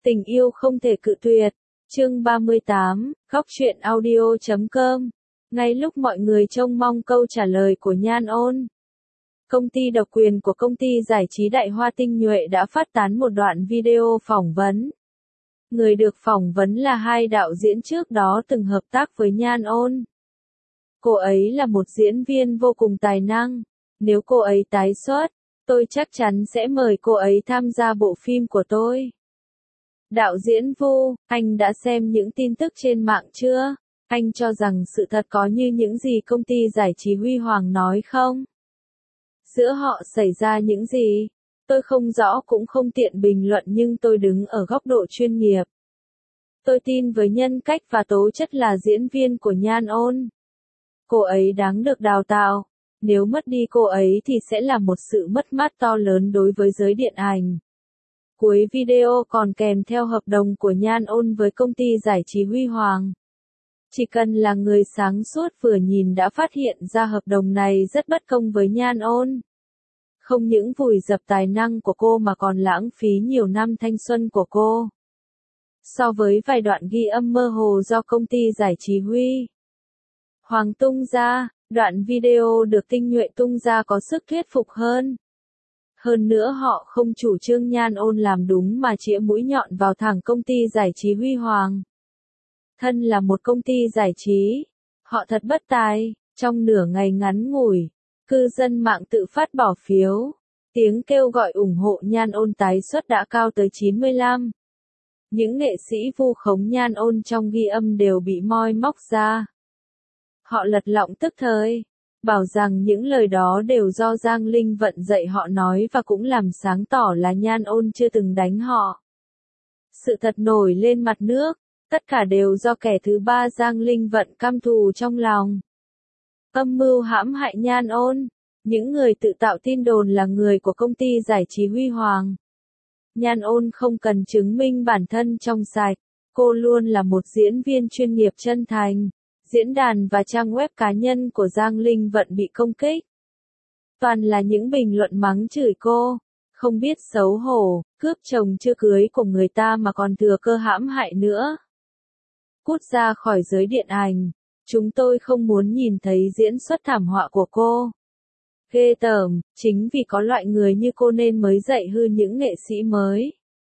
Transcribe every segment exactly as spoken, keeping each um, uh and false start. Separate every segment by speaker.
Speaker 1: Tình yêu không thể cự tuyệt. Chương ba mươi tám, góc truyện audio chấm com. Ngay lúc mọi người trông mong câu trả lời của Nhan Ôn, công ty độc quyền của công ty giải trí Đại Hoa Tinh Nhuệ đã phát tán một đoạn video phỏng vấn. Người được phỏng vấn là hai đạo diễn trước đó từng hợp tác với Nhan Ôn. Cô ấy là một diễn viên vô cùng tài năng. Nếu cô ấy tái xuất, tôi chắc chắn sẽ mời cô ấy tham gia bộ phim của tôi. Đạo diễn Vu, anh đã xem những tin tức trên mạng chưa? Anh cho rằng sự thật có như những gì công ty giải trí Huy Hoàng nói không? Giữa họ xảy ra những gì? Tôi không rõ cũng không tiện bình luận, nhưng tôi đứng ở góc độ chuyên nghiệp. Tôi tin với nhân cách và tố chất là diễn viên của Nhan Ôn. Cô ấy đáng được đào tạo. Nếu mất đi cô ấy thì sẽ là một sự mất mát to lớn đối với giới điện ảnh. Cuối video còn kèm theo hợp đồng của Nhan Ôn với công ty giải trí Huy Hoàng. Chỉ cần là người sáng suốt vừa nhìn đã phát hiện ra hợp đồng này rất bất công với Nhan Ôn. Không những vùi dập tài năng của cô mà còn lãng phí nhiều năm thanh xuân của cô. So với vài đoạn ghi âm mơ hồ do công ty giải trí Huy Hoàng tung ra, đoạn video được Tinh Nhuệ tung ra có sức thuyết phục hơn. Hơn nữa họ không chủ trương Nhan Ôn làm đúng mà chĩa mũi nhọn vào thẳng công ty giải trí Huy Hoàng. Thân là một công ty giải trí, họ thật bất tài. Trong nửa ngày ngắn ngủi, cư dân mạng tự phát bỏ phiếu. Tiếng kêu gọi ủng hộ Nhan Ôn tái xuất đã cao tới chín mươi lăm. Những nghệ sĩ vu khống Nhan Ôn trong ghi âm đều bị moi móc ra. Họ lật lọng tức thời, bảo rằng những lời đó đều do Giang Linh Vận dạy họ nói và cũng làm sáng tỏ là Nhan Ôn chưa từng đánh họ. Sự thật nổi lên mặt nước, tất cả đều do kẻ thứ ba Giang Linh Vận căm thù trong lòng. Âm mưu hãm hại Nhan Ôn, những người tự tạo tin đồn là người của công ty giải trí Huy Hoàng. Nhan Ôn không cần chứng minh bản thân trong sạch, cô luôn là một diễn viên chuyên nghiệp chân thành. Diễn đàn và trang web cá nhân của Giang Linh Vận bị công kích. Toàn là những bình luận mắng chửi cô, không biết xấu hổ, cướp chồng chưa cưới của người ta mà còn thừa cơ hãm hại nữa. Cút ra khỏi giới điện ảnh, chúng tôi không muốn nhìn thấy diễn xuất thảm họa của cô. Ghê tởm, chính vì có loại người như cô nên mới dạy hư những nghệ sĩ mới.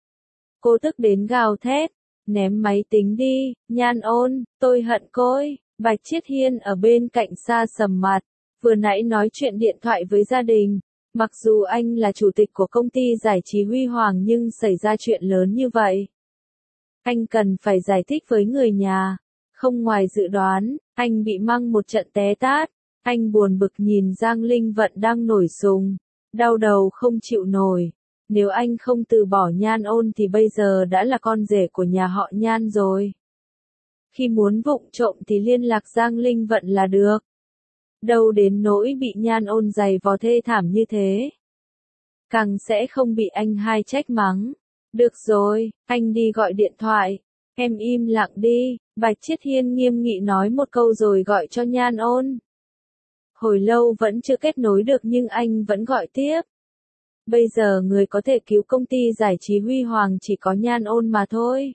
Speaker 1: Cô tức đến gào thét, ném máy tính đi, Nhan Ôn, tôi hận côi. Bạch Chiết Hiên ở bên cạnh xa sầm mặt, vừa nãy nói chuyện điện thoại với gia đình. Mặc dù anh là chủ tịch của công ty giải trí Huy Hoàng nhưng xảy ra chuyện lớn như vậy. Anh cần phải giải thích với người nhà. Không ngoài dự đoán, anh bị mang một trận té tát. Anh buồn bực nhìn Giang Linh Vận đang nổi sùng, đau đầu không chịu nổi. Nếu anh không từ bỏ Nhan Ôn thì bây giờ đã là con rể của nhà họ Nhan rồi. Khi muốn vụng trộm thì liên lạc Giang Linh Vận là được. Đâu đến nỗi bị Nhan Ôn giày vò thê thảm như thế. Càng sẽ không bị anh hai trách mắng. Được rồi, anh đi gọi điện thoại. Em im lặng đi, Bạch Chiết Hiên nghiêm nghị nói một câu rồi gọi cho Nhan Ôn. Hồi lâu vẫn chưa kết nối được nhưng anh vẫn gọi tiếp. Bây giờ người có thể cứu công ty giải trí Huy Hoàng chỉ có Nhan Ôn mà thôi.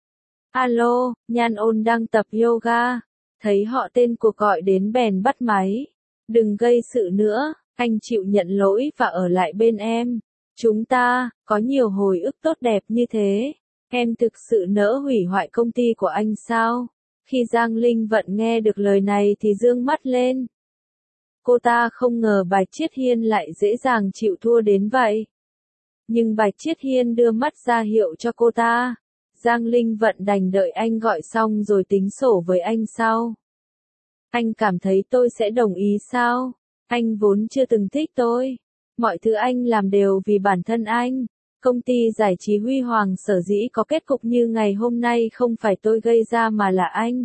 Speaker 1: Alo, Nhan Ôn đang tập yoga. Thấy họ tên cuộc gọi đến bèn bắt máy. Đừng gây sự nữa, anh chịu nhận lỗi và ở lại bên em. Chúng ta, có nhiều hồi ức tốt đẹp như thế. Em thực sự nỡ hủy hoại công ty của anh sao? Khi Giang Linh Vận nghe được lời này thì dương mắt lên. Cô ta không ngờ Bạch Chiết Hiên lại dễ dàng chịu thua đến vậy. Nhưng Bạch Chiết Hiên đưa mắt ra hiệu cho cô ta. Giang Linh Vận đành đợi anh gọi xong rồi tính sổ với anh sau. Anh cảm thấy tôi sẽ đồng ý sao? Anh vốn chưa từng thích tôi. Mọi thứ anh làm đều vì bản thân anh. Công ty giải trí Huy Hoàng sở dĩ có kết cục như ngày hôm nay không phải tôi gây ra mà là anh.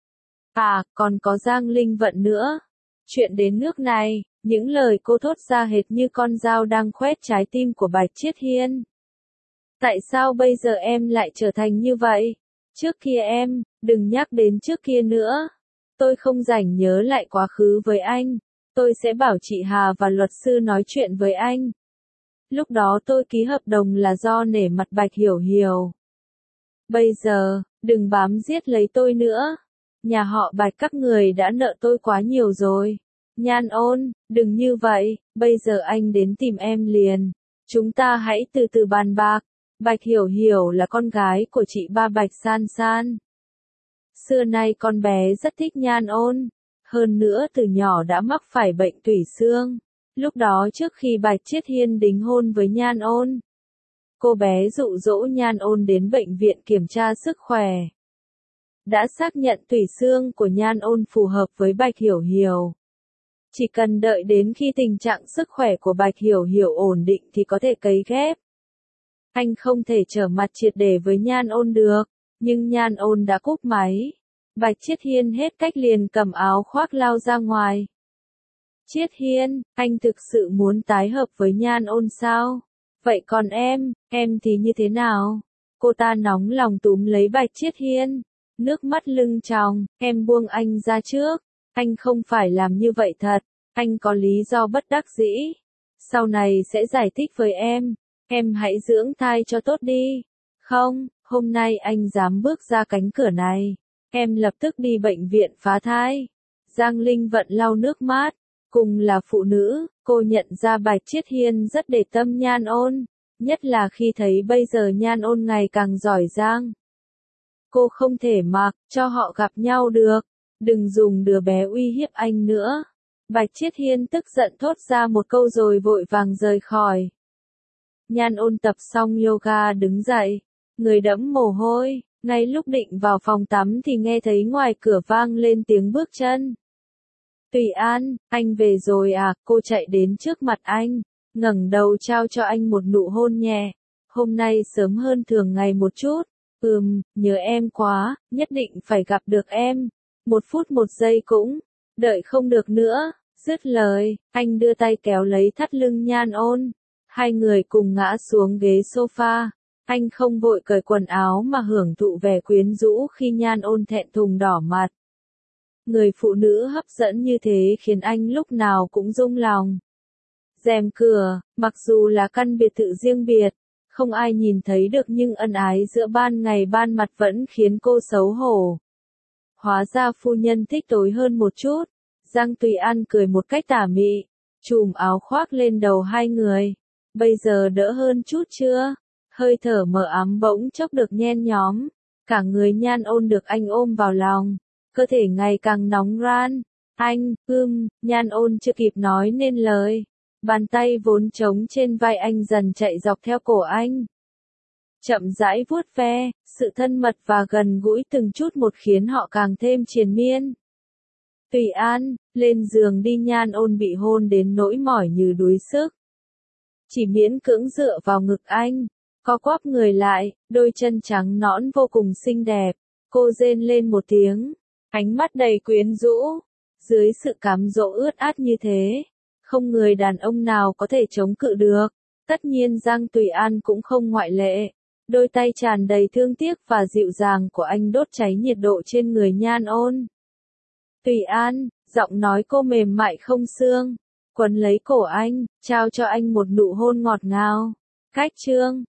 Speaker 1: À, còn có Giang Linh Vận nữa. Chuyện đến nước này, những lời cô thốt ra hệt như con dao đang khoét trái tim của Bạch Chiết Hiên. Tại sao bây giờ em lại trở thành như vậy? Trước kia em, đừng nhắc đến trước kia nữa. Tôi không rảnh nhớ lại quá khứ với anh. Tôi sẽ bảo chị Hà và luật sư nói chuyện với anh. Lúc đó tôi ký hợp đồng là do nể mặt Bạch Hiểu Hiểu. Bây giờ, đừng bám giết lấy tôi nữa. Nhà họ Bạch các người đã nợ tôi quá nhiều rồi. Nhan Ôn, đừng như vậy, bây giờ anh đến tìm em liền. Chúng ta hãy từ từ bàn bạc. Bạch Hiểu Hiểu là con gái của chị ba Bạch San San. Xưa nay con bé rất thích Nhan Ôn. Hơn nữa từ nhỏ đã mắc phải bệnh tủy xương. Lúc đó trước khi Bạch Chiết Hiên đính hôn với Nhan Ôn, cô bé dụ dỗ Nhan Ôn đến bệnh viện kiểm tra sức khỏe. Đã xác nhận tủy xương của Nhan Ôn phù hợp với Bạch Hiểu Hiểu. Chỉ cần đợi đến khi tình trạng sức khỏe của Bạch Hiểu Hiểu ổn định thì có thể cấy ghép. Anh không thể trở mặt triệt để với Nhan Ôn được, nhưng Nhan Ôn đã cúp máy. Bạch Chiết Hiên hết cách liền cầm áo khoác lao ra ngoài. Chiết Hiên, anh thực sự muốn tái hợp với Nhan Ôn sao? Vậy còn em, em thì như thế nào? Cô ta nóng lòng túm lấy Bạch Chiết Hiên. Nước mắt lưng tròng, em buông anh ra trước. Anh không phải làm như vậy thật. Anh có lý do bất đắc dĩ. Sau này sẽ giải thích với em. Em hãy dưỡng thai cho tốt đi. Không, hôm nay anh dám bước ra cánh cửa này. Em lập tức đi bệnh viện phá thai. Giang Linh Vận lau nước mắt. Cùng là phụ nữ, cô nhận ra Bạch Chiết Hiên rất để tâm Nhan Ôn. Nhất là khi thấy bây giờ Nhan Ôn ngày càng giỏi giang. Cô không thể mặc cho họ gặp nhau được. Đừng dùng đứa bé uy hiếp anh nữa. Bạch Chiết Hiên tức giận thốt ra một câu rồi vội vàng rời khỏi. Nhan Ôn tập xong yoga đứng dậy. Người đẫm mồ hôi. Ngay lúc định vào phòng tắm thì nghe thấy ngoài cửa vang lên tiếng bước chân. Tùy An, anh về rồi à? Cô chạy đến trước mặt anh, ngẩng đầu trao cho anh một nụ hôn nhẹ. Hôm nay sớm hơn thường ngày một chút. Ừm, nhớ em quá, nhất định phải gặp được em. Một phút một giây cũng, đợi không được nữa. Dứt lời, anh đưa tay kéo lấy thắt lưng Nhan Ôn. Hai người cùng ngã xuống ghế sofa. Anh không vội cởi quần áo mà hưởng thụ vẻ quyến rũ khi Nhan Ôn thẹn thùng đỏ mặt. Người phụ nữ hấp dẫn như thế khiến anh lúc nào cũng rung lòng. Rèm cửa, mặc dù là căn biệt thự riêng biệt, không ai nhìn thấy được nhưng ân ái giữa ban ngày ban mặt vẫn khiến cô xấu hổ. Hóa ra phu nhân thích tối hơn một chút. Giang Tùy An cười một cách tà mị, chùm áo khoác lên đầu hai người. Bây giờ đỡ hơn chút chưa? Hơi thở mờ ám bỗng chốc được nhen nhóm. Cả người Nhan Ôn được anh ôm vào lòng. Cơ thể ngày càng nóng ran. Anh, ưm, Nhan Ôn chưa kịp nói nên lời. Bàn tay vốn trống trên vai anh dần chạy dọc theo cổ anh. Chậm rãi vuốt ve, sự thân mật và gần gũi từng chút một khiến họ càng thêm triền miên. Tùy An, lên giường đi. Nhan Ôn bị hôn đến nỗi mỏi như đuối sức. Chỉ miễn cưỡng dựa vào ngực anh, co quắp người lại, đôi chân trắng nõn vô cùng xinh đẹp. Cô rên lên một tiếng, ánh mắt đầy quyến rũ. Dưới sự cám dỗ ướt át như thế, không người đàn ông nào có thể chống cự được. Tất nhiên Giang Tùy An cũng không ngoại lệ. Đôi tay tràn đầy thương tiếc và dịu dàng của anh đốt cháy nhiệt độ trên người Nhan Ôn. Tùy An, giọng nói cô mềm mại không xương, quấn lấy cổ anh, trao cho anh một nụ hôn ngọt ngào. Cách chương